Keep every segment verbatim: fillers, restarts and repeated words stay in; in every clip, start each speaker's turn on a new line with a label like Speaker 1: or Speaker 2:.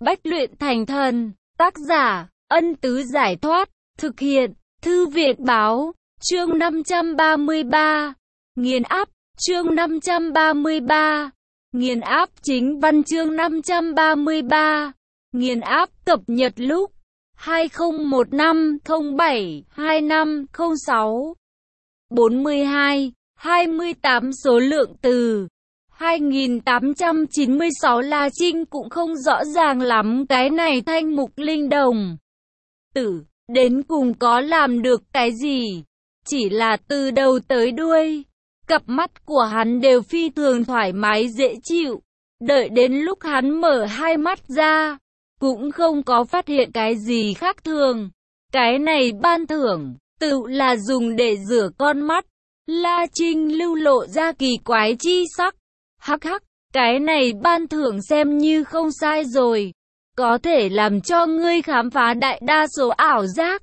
Speaker 1: Bách luyện thành thần. Tác giả, Ân Tứ Giải Thoát. Thực hiện, Thư viện Báo. Chương năm trăm ba mươi ba. Nghiền áp. Chương năm trăm ba mươi ba. Nghiền áp chính văn. Chương năm trăm ba mươi ba. Nghiền áp cập nhật lúc hai không một năm không bảy hai năm không sáu. bốn mươi hai, hai mươi tám số lượng từ hai nghìn tám trăm chín mươi sáu. La Trinh cũng không rõ ràng lắm cái này Thanh Mục Linh Đồng Tử đến cùng có làm được cái gì. Chỉ là từ đầu tới đuôi, cặp mắt của hắn đều phi thường thoải mái dễ chịu. Đợi đến lúc hắn mở hai mắt ra, cũng không có phát hiện cái gì khác thường. Cái này ban thưởng, tự là dùng để rửa con mắt. La Trinh lưu lộ ra kỳ quái chi sắc. Hắc hắc, cái này ban thưởng xem như không sai rồi. Có thể làm cho ngươi khám phá đại đa số ảo giác.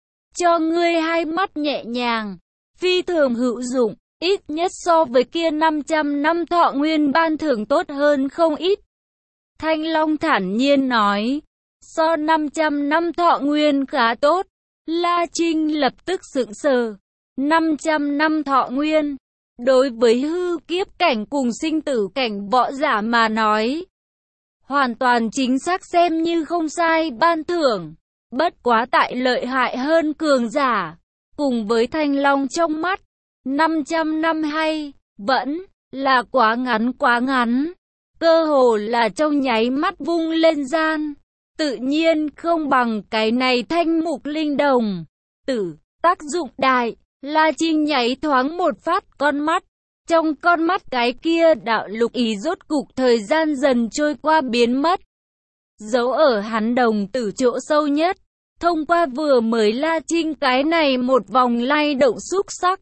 Speaker 1: Cho ngươi hai mắt nhẹ nhàng, phi thường hữu dụng. Ít nhất so với kia năm trăm năm thọ nguyên ban thưởng tốt hơn không ít. Thanh Long thản nhiên nói. So năm trăm năm thọ nguyên khá tốt. La Trinh lập tức sững sờ. năm trăm năm thọ nguyên, đối với hư kiếp cảnh cùng sinh tử cảnh võ giả mà nói, hoàn toàn chính xác xem như không sai ban thưởng. Bất quá tại lợi hại hơn cường giả, cùng với Thanh Long trong mắt, năm trăm năm hay, vẫn là quá ngắn quá ngắn. Cơ hồ là trong nháy mắt vung lên gian. Tự nhiên không bằng cái này Thanh Mục Linh Đồng Tử, tác dụng đại. La Trinh nháy thoáng một phát con mắt. Trong con mắt cái kia đạo lục ý rốt cục thời gian dần trôi qua biến mất. Giấu ở hắn đồng tử chỗ sâu nhất. Thông qua vừa mới La Trinh cái này một vòng lay động xúc sắc,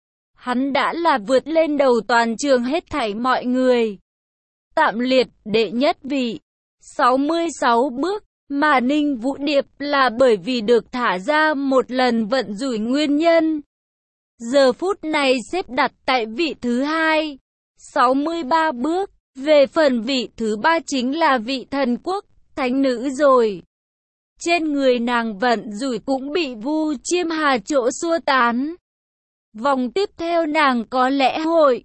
Speaker 1: hắn đã là vượt lên đầu toàn trường hết thảy mọi người. Tạm liệt đệ nhất vị, sáu mươi sáu bước. Mà Ninh Vũ Điệp là bởi vì được thả ra một lần vận rủi nguyên nhân, giờ phút này xếp đặt tại vị thứ hai, sáu mươi ba bước. Về phần vị thứ ba chính là vị thần quốc thánh nữ rồi. Trên người nàng vận rủi cũng bị Vu Chiêm Hà chỗ xua tán. Vòng tiếp theo nàng có lẽ hội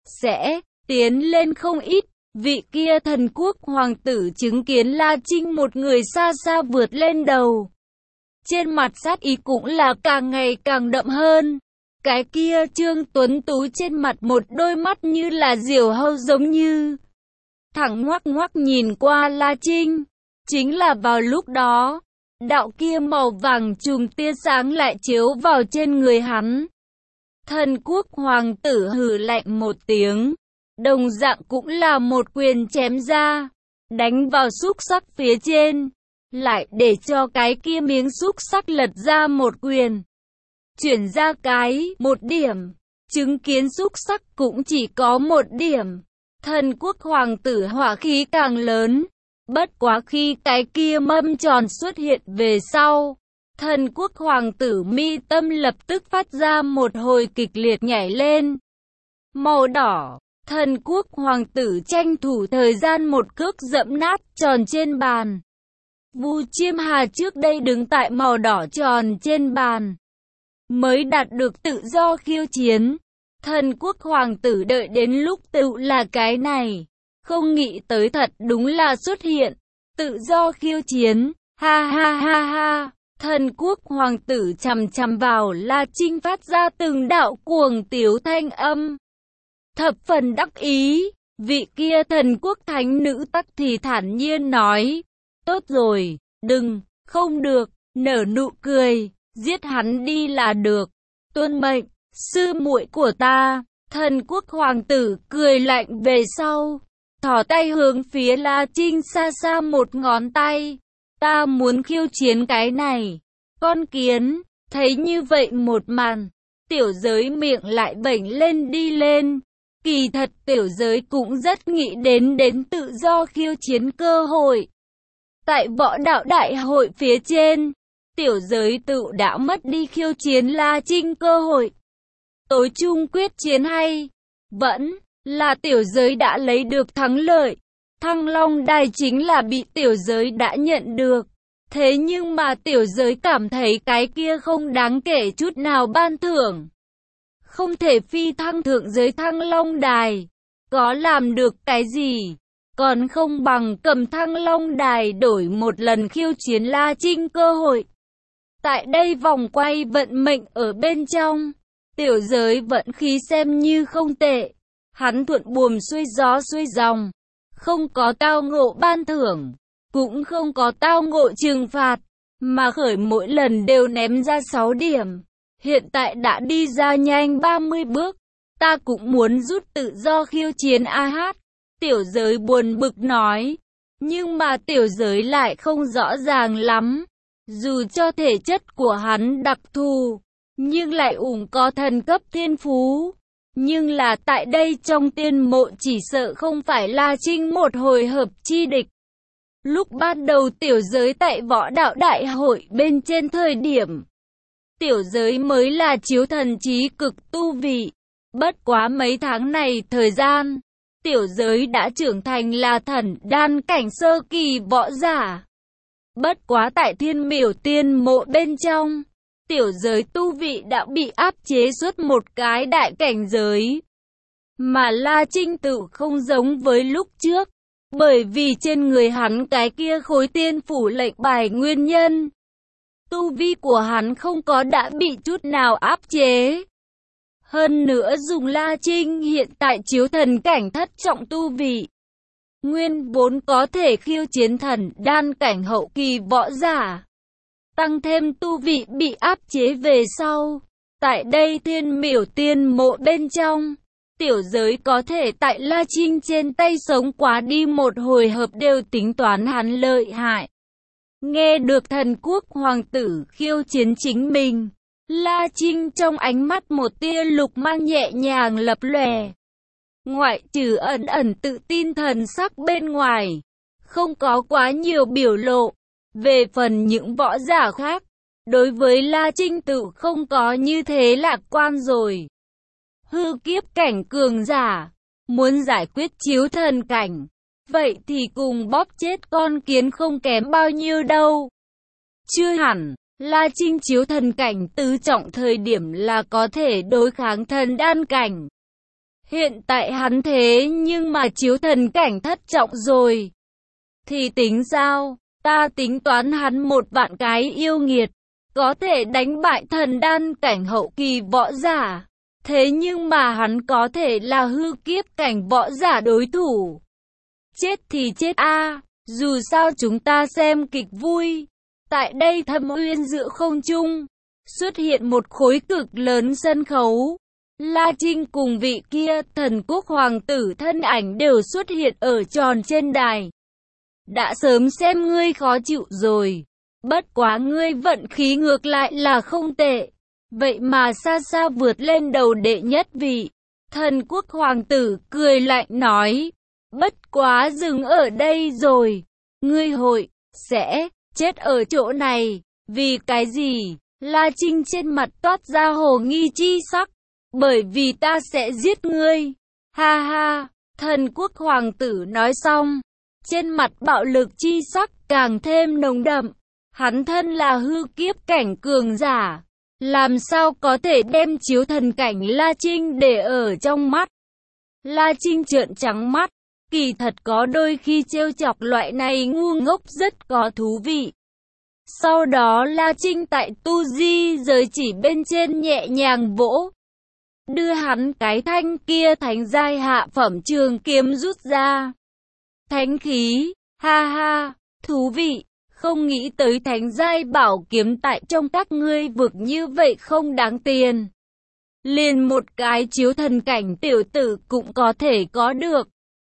Speaker 1: sẽ tiến lên không ít. Vị kia thần quốc hoàng tử chứng kiến La Trinh một người xa xa vượt lên đầu. Trên mặt sát ý cũng là càng ngày càng đậm hơn. Cái kia Trương Tuấn Tú trên mặt một đôi mắt như là diều hâu giống như thẳng ngoắc ngoắc nhìn qua La Trinh. Chính là vào lúc đó, đạo kia màu vàng chùm tia sáng lại chiếu vào trên người hắn. Thần quốc hoàng tử hừ lạnh một tiếng. Đồng dạng cũng là một quyền chém ra, đánh vào xúc sắc phía trên, lại để cho cái kia miếng xúc sắc lật ra một quyền. Chuyển ra cái một điểm, chứng kiến xúc sắc cũng chỉ có một điểm. Thần quốc hoàng tử hỏa khí càng lớn, bất quá khi cái kia mâm tròn xuất hiện về sau, thần quốc hoàng tử mi tâm lập tức phát ra một hồi kịch liệt nhảy lên. Màu đỏ. Thần quốc hoàng tử tranh thủ thời gian một cước dẫm nát tròn trên bàn. Vu Chiêm Hà trước đây đứng tại màu đỏ tròn trên bàn, mới đạt được tự do khiêu chiến. Thần quốc hoàng tử đợi đến lúc tự là cái này, không nghĩ tới thật đúng là xuất hiện. Tự do khiêu chiến, ha ha ha ha. Thần quốc hoàng tử chằm chằm vào La Trinh phát ra từng đạo cuồng tiếu thanh âm. Thập phần đắc ý, vị kia thần quốc thánh nữ tắc thì thản nhiên nói. Tốt rồi, đừng, không được, nở nụ cười, giết hắn đi là được. Tuân mệnh, sư muội của ta. Thần quốc hoàng tử cười lạnh về sau, thò tay hướng phía La Trinh xa xa một ngón tay. Ta muốn khiêu chiến cái này. Con kiến, thấy như vậy một màn, tiểu giới miệng lại bảnh lên đi lên. Kỳ thật tiểu giới cũng rất nghĩ đến đến tự do khiêu chiến cơ hội. Tại võ đạo đại hội phía trên, tiểu giới tự đã mất đi khiêu chiến La Trinh cơ hội. Tối chung quyết chiến hay, vẫn là tiểu giới đã lấy được thắng lợi. Thăng Long Đài chính là bị tiểu giới đã nhận được. Thế nhưng mà tiểu giới cảm thấy cái kia không đáng kể chút nào ban thưởng. Không thể phi thăng thượng giới Thăng Long Đài. Có làm được cái gì? Còn không bằng cầm Thăng Long Đài đổi một lần khiêu chiến La Trinh cơ hội. Tại đây vòng quay vận mệnh ở bên trong, tiểu giới vận khí xem như không tệ. Hắn thuận buồm xuôi gió xuôi dòng, không có tao ngộ ban thưởng, cũng không có tao ngộ trừng phạt, mà khởi mỗi lần đều ném ra sáu điểm. Hiện tại đã đi ra nhanh ba mươi bước, ta cũng muốn rút tự do khiêu chiến a hát. Tiểu giới buồn bực nói, nhưng mà tiểu giới lại không rõ ràng lắm. Dù cho thể chất của hắn đặc thù, nhưng lại ủng có thần cấp thiên phú. Nhưng là tại đây trong tiên mộ chỉ sợ không phải La Trinh một hồi hợp chi địch. Lúc ban đầu tiểu giới tại võ đạo đại hội bên trên thời điểm, tiểu giới mới là chiếu thần trí cực tu vị. Bất quá mấy tháng này thời gian, tiểu giới đã trưởng thành là thần đan cảnh sơ kỳ võ giả. Bất quá tại thiên miểu tiên mộ bên trong, tiểu giới tu vị đã bị áp chế suốt một cái đại cảnh giới. Mà La Trinh tự không giống với lúc trước, bởi vì trên người hắn cái kia khối tiên phủ lệnh bài nguyên nhân. Tu vi của hắn không có đã bị chút nào áp chế. Hơn nữa dùng La Trinh hiện tại chiếu thần cảnh thất trọng tu vị, nguyên vốn có thể khiêu chiến thần đan cảnh hậu kỳ võ giả. Tăng thêm tu vị bị áp chế về sau. Tại đây thiên miểu tiên mộ bên trong, tiểu giới có thể tại La Trinh trên tay sống quá đi một hồi hợp đều tính toán hắn lợi hại. Nghe được thần quốc hoàng tử khiêu chiến chính mình, La Trinh trong ánh mắt một tia lục mang nhẹ nhàng lập lòe. Ngoại trừ ẩn ẩn tự tin thần sắc bên ngoài, không có quá nhiều biểu lộ. Về phần những võ giả khác, đối với La Trinh tự không có như thế lạc quan rồi. Hư kiếp cảnh cường giả, muốn giải quyết chiếu thần cảnh, vậy thì cùng bóp chết con kiến không kém bao nhiêu đâu. Chưa hẳn, La Trinh chiếu thần cảnh tứ trọng thời điểm là có thể đối kháng thần đan cảnh. Hiện tại hắn thế nhưng mà chiếu thần cảnh thất trọng rồi. Thì tính sao? Ta tính toán hắn một vạn cái yêu nghiệt, có thể đánh bại thần đan cảnh hậu kỳ võ giả. Thế nhưng mà hắn có thể là hư kiếp cảnh võ giả đối thủ. Chết thì chết a, à, dù sao chúng ta xem kịch vui. Tại đây Thâm Uyên giữa không trung, xuất hiện một khối cực lớn sân khấu. La Trinh cùng vị kia thần quốc hoàng tử thân ảnh đều xuất hiện ở tròn trên đài. Đã sớm xem ngươi khó chịu rồi, bất quá ngươi vận khí ngược lại là không tệ. Vậy mà xa xa vượt lên đầu đệ nhất vị. Thần quốc hoàng tử cười lạnh nói, bất quá dừng ở đây rồi. Ngươi hội, sẽ, chết ở chỗ này. Vì cái gì? La Trinh trên mặt toát ra hồ nghi chi sắc. Bởi vì ta sẽ giết ngươi. Ha ha, thần quốc hoàng tử nói xong, trên mặt bạo lực chi sắc càng thêm nồng đậm. Hắn thân là hư kiếp cảnh cường giả, làm sao có thể đem chiếu thần cảnh La Trinh để ở trong mắt. La Trinh trợn trắng mắt, kỳ thật có đôi khi trêu chọc loại này ngu ngốc rất có thú vị. Sau đó La Trinh tại tu di giới chỉ bên trên nhẹ nhàng vỗ, đưa hắn cái thanh kia thánh giai hạ phẩm trường kiếm rút ra. Thánh khí, ha ha, thú vị, không nghĩ tới thánh giai bảo kiếm tại trong các ngươi vực như vậy không đáng tiền. Liền một cái chiếu thần cảnh tiểu tử cũng có thể có được.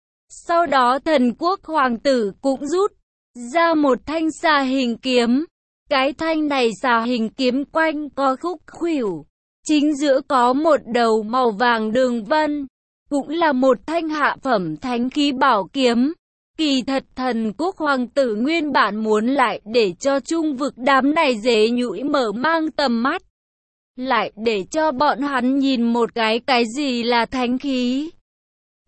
Speaker 1: Sau đó thần quốc hoàng tử cũng rút ra một thanh xà hình kiếm. Cái thanh này xà hình kiếm quanh có khúc khuỷu, chính giữa có một đầu màu vàng đường vân, cũng là một thanh hạ phẩm thánh khí bảo kiếm. Kỳ thật thần quốc hoàng tử nguyên bản muốn lại để cho trung vực đám này dễ nhũi mở mang tầm mắt, lại để cho bọn hắn nhìn một cái cái gì là thánh khí.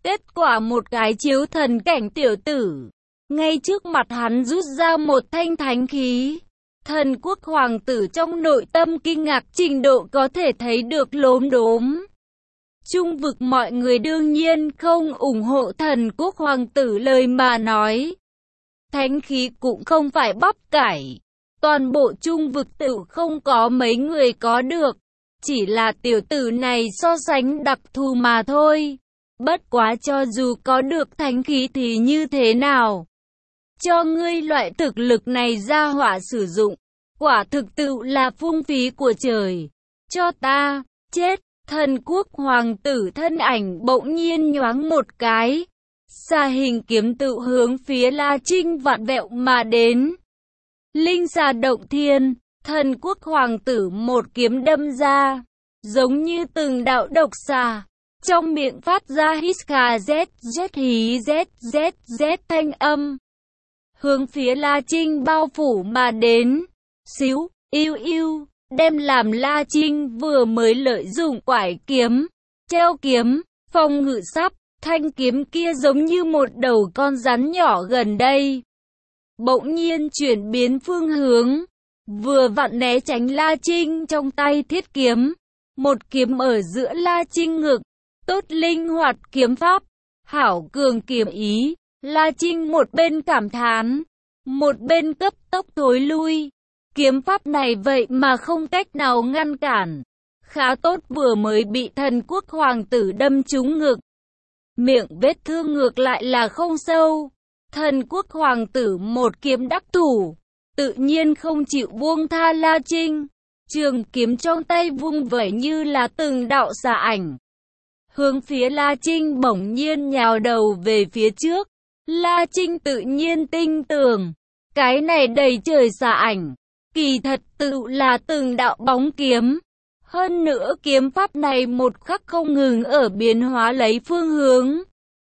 Speaker 1: Kết quả một cái chiếu thần cảnh tiểu tử. Ngay trước mặt hắn rút ra một thanh thánh khí. Thần quốc hoàng tử trong nội tâm kinh ngạc trình độ có thể thấy được lốm đốm. Trung vực mọi người đương nhiên không ủng hộ thần quốc hoàng tử lời mà nói. Thánh khí cũng không phải bắp cải. Toàn bộ trung vực tự không có mấy người có được. Chỉ là tiểu tử này so sánh đặc thù mà thôi. Bất quá cho dù có được thánh khí thì như thế nào? Cho ngươi loại thực lực này ra hỏa sử dụng. Quả thực tự là phung phí của trời. Cho ta, chết, thần quốc hoàng tử thân ảnh bỗng nhiên nhoáng một cái. Xà hình kiếm tự hướng phía La Trinh vặn vẹo mà đến. Linh xà động thiên, thần quốc hoàng tử một kiếm đâm ra. Giống như từng đạo độc xà. Trong miệng phát ra hít khà z, z hí z, z, z thanh âm. Hướng phía La Trinh bao phủ mà đến. Xíu, yêu yêu, đem làm La Trinh vừa mới lợi dụng quải kiếm, treo kiếm, phòng ngự sắp, thanh kiếm kia giống như một đầu con rắn nhỏ gần đây. Bỗng nhiên chuyển biến phương hướng, vừa vặn né tránh La Trinh trong tay thiết kiếm. Một kiếm ở giữa La Trinh ngực, tốt linh hoạt kiếm pháp, hảo cường kiếm ý. La Trinh một bên cảm thán, một bên cấp tốc thối lui. Kiếm pháp này vậy mà không cách nào ngăn cản. Khá tốt vừa mới bị thần quốc hoàng tử đâm trúng ngực. Miệng vết thương ngược lại là không sâu. Thần quốc hoàng tử một kiếm đắc thủ. Tự nhiên không chịu buông tha La Trinh. Trường kiếm trong tay vung vẩy như là từng đạo xà ảnh. Hướng phía La Trinh bỗng nhiên nhào đầu về phía trước. La Trinh tự nhiên tinh tường. Cái này đầy trời xà ảnh. Kỳ thật tự là từng đạo bóng kiếm. Hơn nữa kiếm pháp này một khắc không ngừng ở biến hóa lấy phương hướng.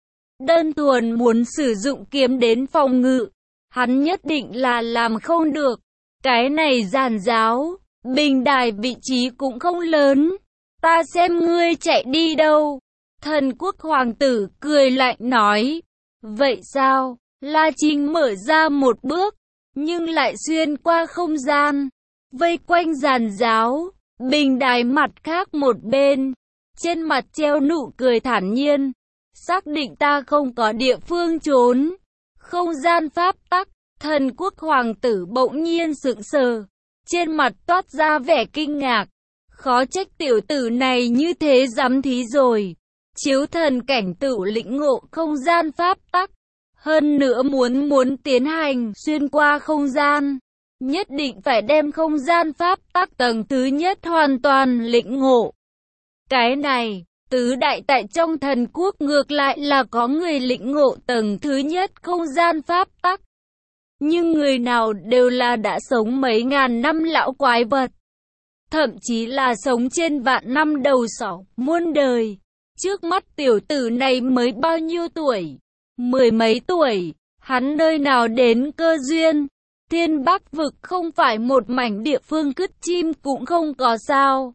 Speaker 1: Đơn thuần muốn sử dụng kiếm đến phòng ngự. Hắn nhất định là làm không được. Cái này giàn giáo. Bình đài vị trí cũng không lớn. Ta xem ngươi chạy đi đâu. Thần quốc hoàng tử cười lạnh nói. Vậy sao? La Trinh mở ra một bước. Nhưng lại xuyên qua không gian. Vây quanh giàn giáo. Bình đài mặt khác một bên. Trên mặt treo nụ cười thản nhiên. Xác định ta không có địa phương trốn. Không gian pháp tắc. Thần quốc hoàng tử bỗng nhiên sững sờ. Trên mặt toát ra vẻ kinh ngạc. Khó trách tiểu tử này như thế dám thí rồi. Chiếu thần cảnh tự lĩnh ngộ không gian pháp tắc. Hơn nữa muốn muốn tiến hành xuyên qua không gian. Nhất định phải đem không gian pháp tắc tầng thứ nhất hoàn toàn lĩnh ngộ. Cái này, tứ đại tại trong thần quốc ngược lại là có người lĩnh ngộ tầng thứ nhất không gian pháp tắc. Nhưng người nào đều là đã sống mấy ngàn năm lão quái vật. Thậm chí là sống trên vạn năm đầu sỏ, muôn đời. Trước mắt tiểu tử này mới bao nhiêu tuổi? Mười mấy tuổi, hắn nơi nào đến cơ duyên? Thiên Bắc vực không phải một mảnh địa phương cứt chim cũng không có sao.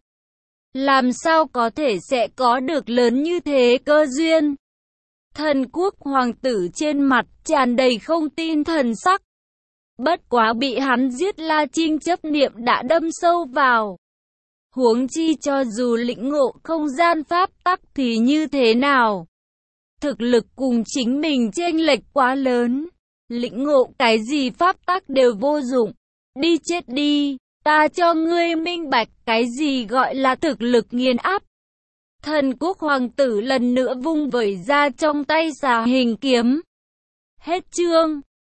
Speaker 1: Làm sao có thể sẽ có được lớn như thế cơ duyên? Thần quốc hoàng tử trên mặt tràn đầy không tin thần sắc. Bất quá bị hắn giết La Trinh chấp niệm đã đâm sâu vào. Huống chi cho dù lĩnh ngộ không gian pháp tắc thì như thế nào? Thực lực cùng chính mình chênh lệch quá lớn. Lĩnh ngộ cái gì pháp tắc đều vô dụng. Đi chết đi, ta cho ngươi minh bạch cái gì gọi là thực lực nghiền áp. Thần quốc hoàng tử lần nữa vung vẩy ra trong tay xà hình kiếm. Hết chương.